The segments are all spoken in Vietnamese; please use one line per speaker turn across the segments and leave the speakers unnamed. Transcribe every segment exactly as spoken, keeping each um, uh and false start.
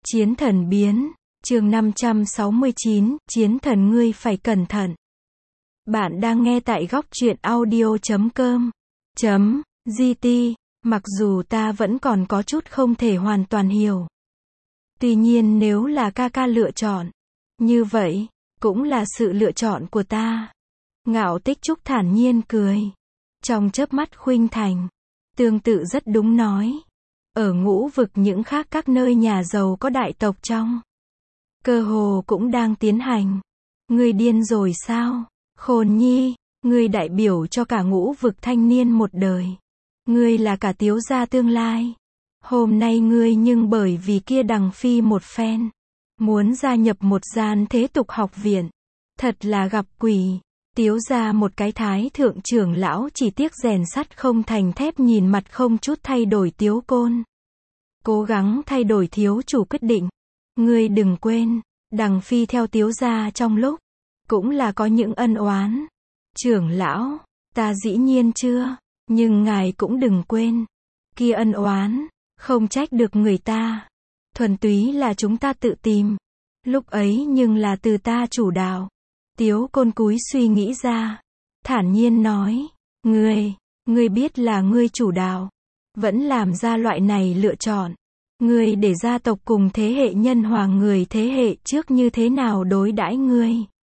Chiến thần biến, chương năm trăm sáu mươi chín, chiến thần ngươi phải cẩn thận. Bạn đang nghe tại góc truyện audio chấm com, chấm, gt, mặc dù ta vẫn còn có chút không thể hoàn toàn hiểu. Tuy nhiên nếu là ca ca lựa chọn, như vậy, cũng là sự lựa chọn của ta. Ngạo Tích Trúc thản nhiên cười. Trong chớp mắt khuynh thành, tương tự rất đúng nói. Ở ngũ vực những khác các nơi nhà giàu có đại tộc trong. Cơ hồ cũng đang tiến hành. Ngươi điên rồi sao? Khôn nhi, ngươi đại biểu cho cả ngũ vực thanh niên một đời. Ngươi là cả tiếu gia tương lai. Hôm nay ngươi nhưng bởi vì kia đằng phi một phen. Muốn gia nhập một gian thế tục học viện. Thật là gặp quỷ. Tiếu gia một cái thái thượng trưởng lão chỉ tiếc rèn sắt không thành thép nhìn mặt không chút thay đổi Tiếu Côn. Cố gắng thay đổi thiếu chủ quyết định. Ngươi đừng quên, đằng phi theo Tiếu gia trong lúc, cũng là có những ân oán. Trưởng lão, ta dĩ nhiên chưa, nhưng ngài cũng đừng quên. Kia ân oán, không trách được người ta. Thuần túy là chúng ta tự tìm. Lúc ấy nhưng là từ ta chủ đạo. Tiếu Côn cúi suy nghĩ ra. Thản nhiên nói. Ngươi, ngươi biết là ngươi chủ đạo. Vẫn làm ra loại này lựa chọn. Ngươi để gia tộc cùng thế hệ nhân hoàng người thế hệ trước như thế nào đối đãi ngươi.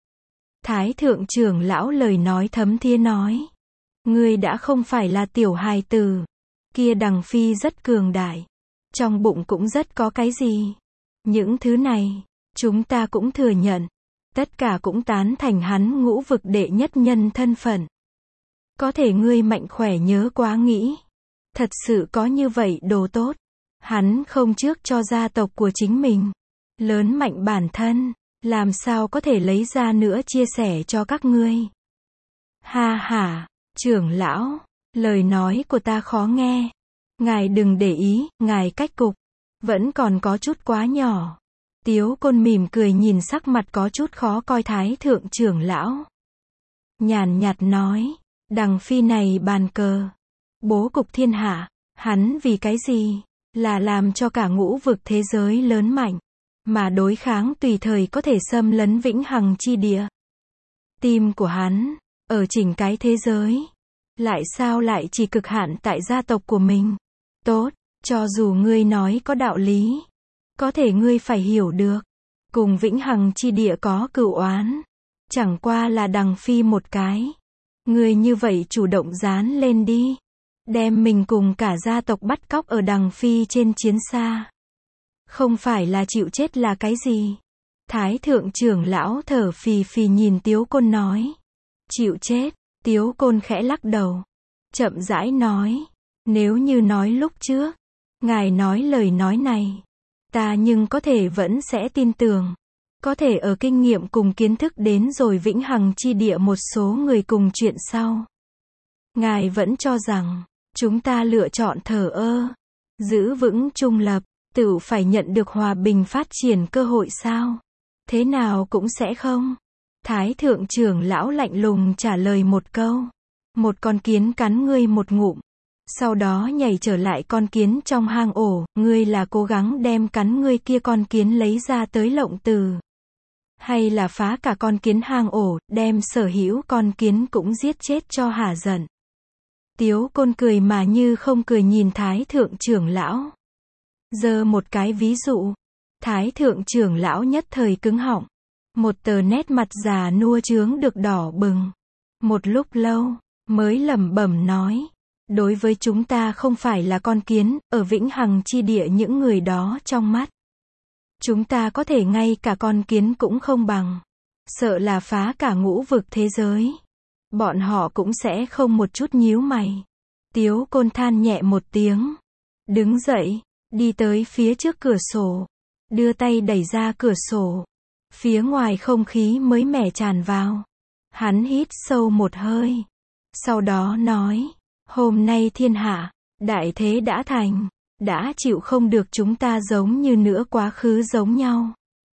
Thái thượng trưởng lão lời nói thấm thía nói. Ngươi đã không phải là tiểu hài tử. Kia đằng phi rất cường đại. Trong bụng cũng rất có cái gì. Những thứ này, chúng ta cũng thừa nhận. Tất cả cũng tán thành hắn ngũ vực đệ nhất nhân thân phận. Có thể ngươi mạnh khỏe nhớ quá nghĩ. Thật sự có như vậy đồ tốt. Hắn không trước cho gia tộc của chính mình. Lớn mạnh bản thân. Làm sao có thể lấy ra nữa chia sẻ cho các ngươi. Ha ha, trưởng lão. Lời nói của ta khó nghe. Ngài đừng để ý, ngài cách cục. Vẫn còn có chút quá nhỏ. Tiếu Côn mỉm cười nhìn sắc mặt có chút khó coi thái thượng trưởng lão. Nhàn nhạt nói. Đằng phi này bàn cờ. Bố cục thiên hạ. Hắn vì cái gì? Là làm cho cả ngũ vực thế giới lớn mạnh. Mà đối kháng tùy thời có thể xâm lấn vĩnh hằng chi địa. Tim của hắn. Ở chỉnh cái thế giới. Lại sao lại chỉ cực hạn tại gia tộc của mình? Tốt. Cho dù ngươi nói có đạo lý. Có thể ngươi phải hiểu được. Cùng vĩnh hằng chi địa có cửu oán. Chẳng qua là đằng phi một cái. Ngươi như vậy chủ động dán lên đi. Đem mình cùng cả gia tộc bắt cóc ở đằng phi trên chiến xa. Không phải là chịu chết là cái gì? Thái thượng trưởng lão thở phì phì nhìn Tiếu Côn nói. Chịu chết. Tiếu Côn khẽ lắc đầu. Chậm rãi nói. Nếu như nói lúc trước. Ngài nói lời nói này. Ta nhưng có thể vẫn sẽ tin tưởng. Có thể ở kinh nghiệm cùng kiến thức đến rồi vĩnh hằng chi địa một số người cùng chuyện sau. Ngài vẫn cho rằng. Chúng ta lựa chọn thờ ơ. Giữ vững trung lập. Tự phải nhận được hòa bình phát triển cơ hội sao? Thế nào cũng sẽ không. Thái thượng trưởng lão lạnh lùng trả lời một câu. Một con kiến cắn ngươi một ngụm. Sau đó nhảy trở lại con kiến trong hang ổ. Ngươi là cố gắng đem cắn ngươi kia con kiến lấy ra tới lộng từ. Hay là phá cả con kiến hang ổ, đem sở hữu con kiến cũng giết chết cho hả giận. Tiếu Côn cười mà như không cười nhìn thái thượng trưởng lão. Giơ một cái ví dụ. Thái thượng trưởng lão nhất thời cứng họng. Một tờ nét mặt già nua chướng được đỏ bừng. Một lúc lâu, mới lẩm bẩm nói. Đối với chúng ta không phải là con kiến, ở vĩnh hằng chi địa những người đó trong mắt. Chúng ta có thể ngay cả con kiến cũng không bằng. Sợ là phá cả ngũ vực thế giới. Bọn họ cũng sẽ không một chút nhíu mày. Tiếu Côn than nhẹ một tiếng. Đứng dậy. Đi tới phía trước cửa sổ. Đưa tay đẩy ra cửa sổ. Phía ngoài không khí mới mẻ tràn vào. Hắn hít sâu một hơi. Sau đó nói. Hôm nay thiên hạ. Đại thế đã thành. Đã chịu không được chúng ta giống như nữa quá khứ giống nhau.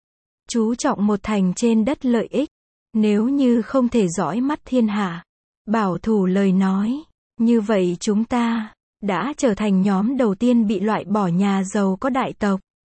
Chú trọng một thành trên đất lợi ích. Nếu như không thể dõi mắt thiên hạ. Bảo thủ lời nói. Như vậy chúng ta. Đã trở thành nhóm đầu tiên bị loại bỏ nhà giàu có đại tộc.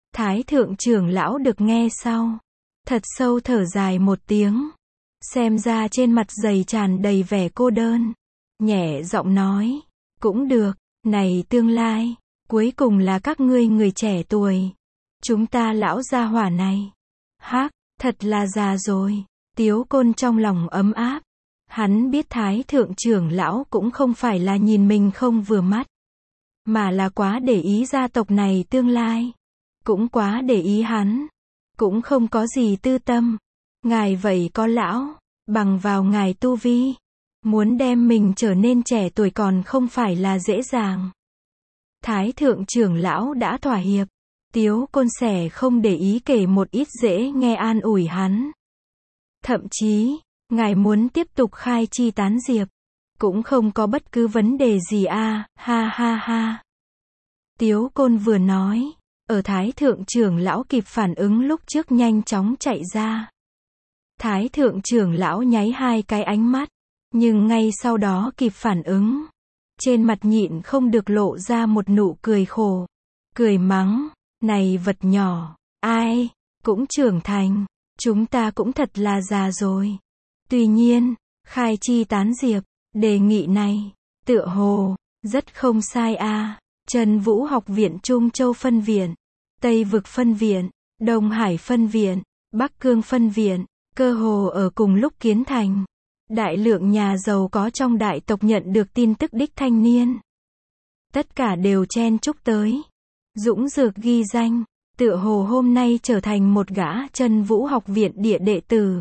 Thái thượng trưởng lão được nghe sau, thật sâu thở dài một tiếng. Xem ra trên mặt dày tràn đầy vẻ cô đơn. Nhẹ giọng nói, cũng được, này tương lai, cuối cùng là các ngươi người trẻ tuổi. Chúng ta lão gia hỏa này. Hắc, thật là già rồi. Tiếu Côn trong lòng ấm áp. Hắn biết Thái thượng trưởng lão cũng không phải là nhìn mình không vừa mắt, mà là quá để ý gia tộc này tương lai. Cũng quá để ý hắn. Cũng không có gì tư tâm. Ngài vậy có lão, bằng vào ngài tu vi, muốn đem mình trở nên trẻ tuổi còn không phải là dễ dàng. Thái thượng trưởng lão đã thỏa hiệp. Tiếu Côn Sẻ không để ý kể một ít dễ nghe an ủi hắn. Thậm chí, ngài muốn tiếp tục khai chi tán diệp, cũng không có bất cứ vấn đề gì a, ha ha ha. Tiếu Côn vừa nói, ở Thái thượng trưởng lão kịp phản ứng lúc trước nhanh chóng chạy ra. Thái thượng trưởng lão nháy hai cái ánh mắt, nhưng ngay sau đó kịp phản ứng. Trên mặt nhịn không được lộ ra một nụ cười khổ. Cười mắng, này vật nhỏ, ai, cũng trưởng thành, chúng ta cũng thật là già rồi. Tuy nhiên, khai chi tán diệp, đề nghị này, tựa hồ, rất không sai a. Trần Vũ Học viện Trung Châu phân viện, Tây Vực phân viện, Đông Hải phân viện, Bắc Cương phân viện, cơ hồ ở cùng lúc kiến thành. Đại lượng nhà giàu có trong đại tộc nhận được tin tức đích thanh niên. Tất cả đều chen chúc tới. Dũng dược ghi danh, tựa hồ hôm nay trở thành một gã Trần Vũ Học viện địa đệ tử.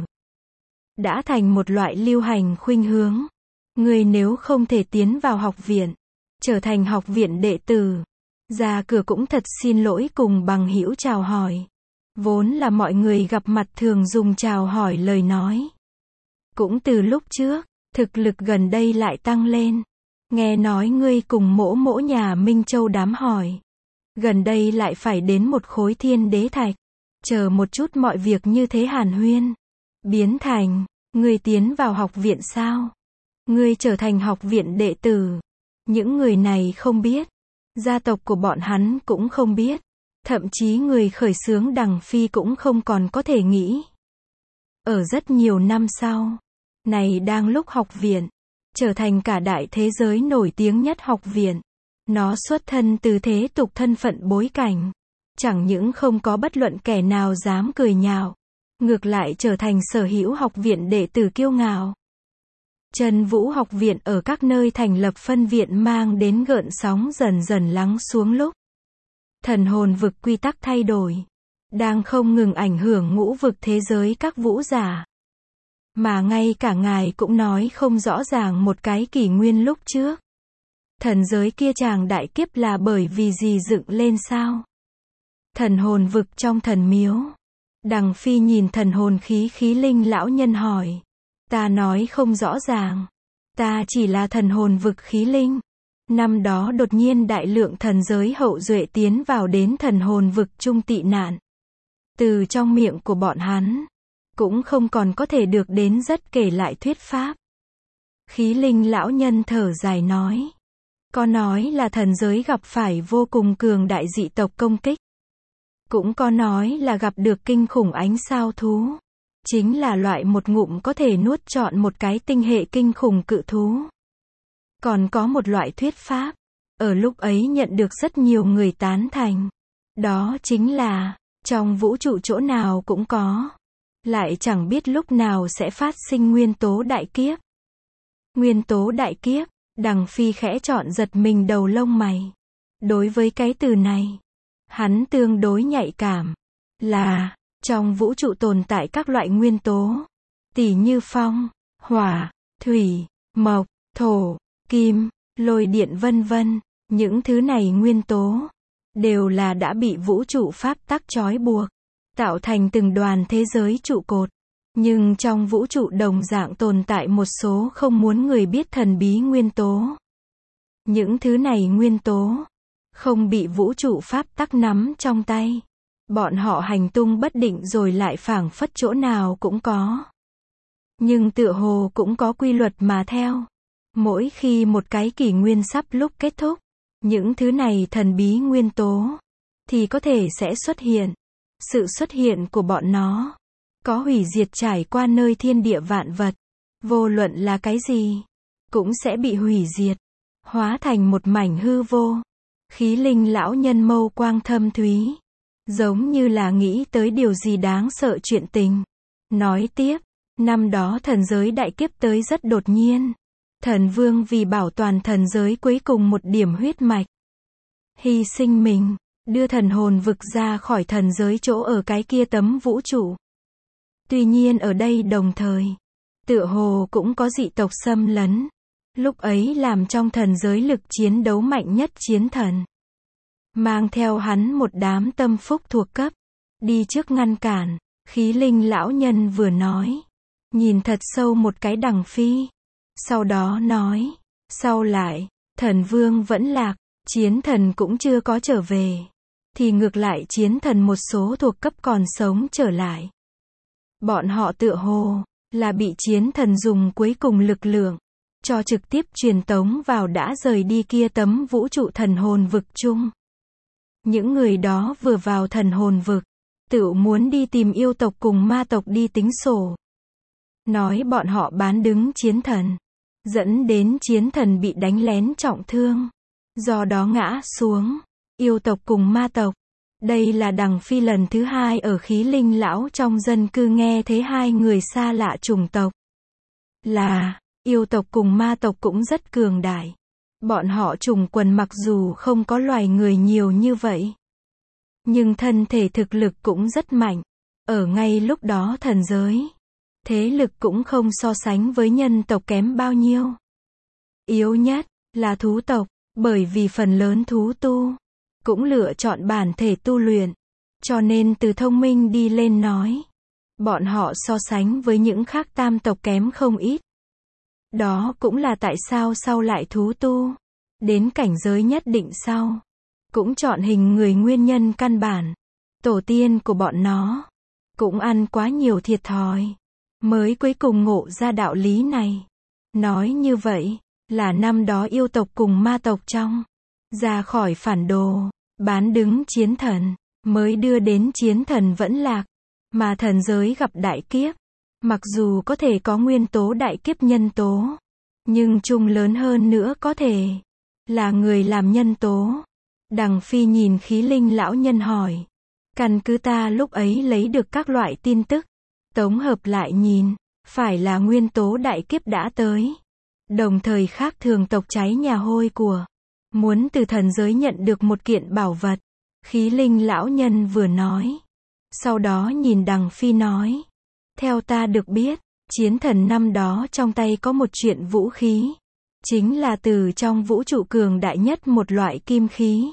Đã thành một loại lưu hành khuynh hướng. Người nếu không thể tiến vào học viện, trở thành học viện đệ tử, ra cửa cũng thật xin lỗi cùng bằng hữu chào hỏi. Vốn là mọi người gặp mặt thường dùng chào hỏi lời nói. Cũng từ lúc trước, thực lực gần đây lại tăng lên. Nghe nói ngươi cùng mỗ mỗ nhà Minh Châu đám hỏi. Gần đây lại phải đến một khối thiên đế thạch. Chờ một chút mọi việc như thế hàn huyên. Biến thành, ngươi tiến vào học viện sao? Ngươi trở thành học viện đệ tử. Những người này không biết. Gia tộc của bọn hắn cũng không biết. Thậm chí người khởi xướng Đằng Phi cũng không còn có thể nghĩ. Ở rất nhiều năm sau, này đang lúc học viện, trở thành cả đại thế giới nổi tiếng nhất học viện. Nó xuất thân từ thế tục thân phận bối cảnh. Chẳng những không có bất luận kẻ nào dám cười nhạo. Ngược lại trở thành sở hữu học viện đệ tử kiêu ngạo. Trần Vũ Học viện ở các nơi thành lập phân viện mang đến gợn sóng dần dần lắng xuống lúc. Thần hồn vực quy tắc thay đổi. Đang không ngừng ảnh hưởng ngũ vực thế giới các vũ giả. Mà ngay cả ngài cũng nói không rõ ràng một cái kỷ nguyên lúc trước. Thần giới kia chàng đại kiếp là bởi vì gì dựng lên sao? Thần hồn vực trong thần miếu. Đằng Phi nhìn thần hồn khí khí linh lão nhân hỏi. Ta nói không rõ ràng. Ta chỉ là thần hồn vực khí linh. Năm đó đột nhiên đại lượng thần giới hậu duệ tiến vào đến thần hồn vực trung tị nạn. Từ trong miệng của bọn hắn, cũng không còn có thể được đến rất kể lại thuyết pháp. Khí linh lão nhân thở dài nói. Có nói là thần giới gặp phải vô cùng cường đại dị tộc công kích. Cũng có nói là gặp được kinh khủng ánh sao thú. Chính là loại một ngụm có thể nuốt trọn một cái tinh hệ kinh khủng cự thú. Còn có một loại thuyết pháp, ở lúc ấy nhận được rất nhiều người tán thành. Đó chính là, trong vũ trụ chỗ nào cũng có. Lại chẳng biết lúc nào sẽ phát sinh nguyên tố đại kiếp. Nguyên tố đại kiếp, Đằng Phi khẽ chọn giật mình đầu lông mày. Đối với cái từ này, hắn tương đối nhạy cảm. Là, trong vũ trụ tồn tại các loại nguyên tố. Tỉ như phong, hỏa, thủy, mộc, thổ, kim, lôi điện vân vân. Những thứ này nguyên tố, đều là đã bị vũ trụ pháp tắc trói buộc. Tạo thành từng đoàn thế giới trụ cột. Nhưng trong vũ trụ đồng dạng tồn tại một số không muốn người biết thần bí nguyên tố. Những thứ này nguyên tố, không bị vũ trụ pháp tắc nắm trong tay. Bọn họ hành tung bất định rồi lại phảng phất chỗ nào cũng có. Nhưng tựa hồ cũng có quy luật mà theo. Mỗi khi một cái kỷ nguyên sắp lúc kết thúc, những thứ này thần bí nguyên tố, thì có thể sẽ xuất hiện. Sự xuất hiện của bọn nó có hủy diệt trải qua nơi thiên địa vạn vật. Vô luận là cái gì, cũng sẽ bị hủy diệt, hóa thành một mảnh hư vô. Khí linh lão nhân mâu quang thâm thúy, giống như là nghĩ tới điều gì đáng sợ chuyện tình. Nói tiếp, năm đó thần giới đại kiếp tới rất đột nhiên. Thần vương vì bảo toàn thần giới cuối cùng một điểm huyết mạch, hy sinh mình, đưa thần hồn vực ra khỏi thần giới chỗ ở cái kia tấm vũ trụ. Tuy nhiên ở đây đồng thời, tựa hồ cũng có dị tộc xâm lấn. Lúc ấy làm trong thần giới lực chiến đấu mạnh nhất chiến thần, mang theo hắn một đám tâm phúc thuộc cấp, đi trước ngăn cản. Khí linh lão nhân vừa nói, nhìn thật sâu một cái Đằng Phi, sau đó nói, sau lại, thần vương vẫn lạc, chiến thần cũng chưa có trở về, thì ngược lại chiến thần một số thuộc cấp còn sống trở lại. Bọn họ tựa hồ là bị chiến thần dùng cuối cùng lực lượng cho trực tiếp truyền tống vào đã rời đi kia tấm vũ trụ thần hồn vực chung. Những người đó vừa vào thần hồn vực, tự muốn đi tìm yêu tộc cùng ma tộc đi tính sổ. Nói bọn họ bán đứng chiến thần, dẫn đến chiến thần bị đánh lén trọng thương, do đó ngã xuống. Yêu tộc cùng ma tộc. Đây là Đằng Phi lần thứ hai ở khí linh lão trong dân cư nghe thấy hai người xa lạ chủng tộc. Là, yêu tộc cùng ma tộc cũng rất cường đại. Bọn họ trùng quần mặc dù không có loài người nhiều như vậy, nhưng thân thể thực lực cũng rất mạnh. Ở ngay lúc đó thần giới, thế lực cũng không so sánh với nhân tộc kém bao nhiêu. Yếu nhất là thú tộc, bởi vì phần lớn thú tu cũng lựa chọn bản thể tu luyện, cho nên từ thông minh đi lên nói, bọn họ so sánh với những khác tam tộc kém không ít. Đó cũng là tại sao sau lại thú tu đến cảnh giới nhất định sau, cũng chọn hình người nguyên nhân căn bản. Tổ tiên của bọn nó cũng ăn quá nhiều thiệt thòi, mới cuối cùng ngộ ra đạo lý này. Nói như vậy, là năm đó yêu tộc cùng ma tộc trong, ra khỏi phản đồ, bán đứng chiến thần, mới đưa đến chiến thần vẫn lạc, mà thần giới gặp đại kiếp. Mặc dù có thể có nguyên tố đại kiếp nhân tố, nhưng chung lớn hơn nữa có thể là người làm nhân tố. Đằng Phi nhìn khí linh lão nhân hỏi, căn cứ ta lúc ấy lấy được các loại tin tức, tổng hợp lại nhìn, phải là nguyên tố đại kiếp đã tới. Đồng thời khác thường tộc cháy nhà hôi của, muốn từ thần giới nhận được một kiện bảo vật. Khí linh lão nhân vừa nói, sau đó nhìn Đằng Phi nói, theo ta được biết, chiến thần năm đó trong tay có một chuyện vũ khí, chính là từ trong vũ trụ cường đại nhất một loại kim khí,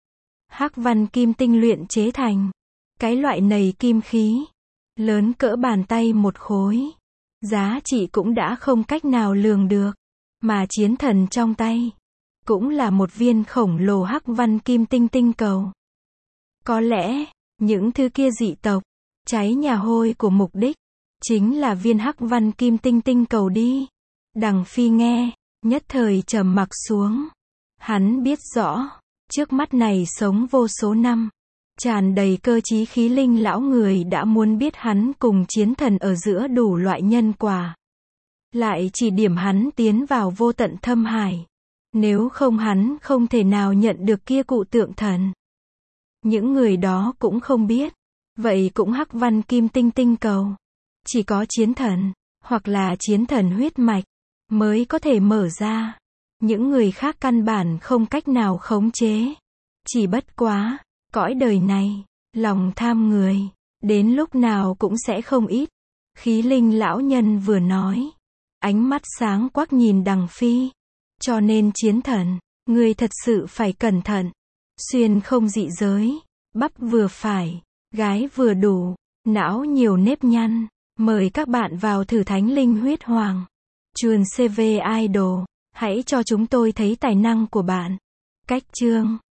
hắc văn kim tinh luyện chế thành. Cái loại này kim khí, lớn cỡ bàn tay một khối, giá trị cũng đã không cách nào lường được, mà chiến thần trong tay cũng là một viên khổng lồ hắc văn kim tinh tinh cầu. Có lẽ, những thứ kia dị tộc, cháy nhà hôi của mục đích, chính là viên hắc văn kim tinh tinh cầu đi. Đằng Phi nghe, nhất thời trầm mặc xuống. Hắn biết rõ, trước mắt này sống vô số năm, tràn đầy cơ trí khí linh lão người đã muốn biết hắn cùng chiến thần ở giữa đủ loại nhân quả. Lại chỉ điểm hắn tiến vào vô tận thâm hải. Nếu không hắn không thể nào nhận được kia cụ tượng thần. Những người đó cũng không biết. Vậy cũng hắc văn kim tinh tinh cầu. Chỉ có chiến thần, hoặc là chiến thần huyết mạch, mới có thể mở ra. Những người khác căn bản không cách nào khống chế. Chỉ bất quá, cõi đời này, lòng tham người, đến lúc nào cũng sẽ không ít. Khí linh lão nhân vừa nói, ánh mắt sáng quắc nhìn Đằng Phi. Cho nên chiến thần, người thật sự phải cẩn thận. Xuyên không dị giới, bắp vừa phải, gái vừa đủ, não nhiều nếp nhăn. Mời các bạn vào thử Thánh Linh Huyết Hoàng. Chuồn xê vê Idol, hãy cho chúng tôi thấy tài năng của bạn. Cách chương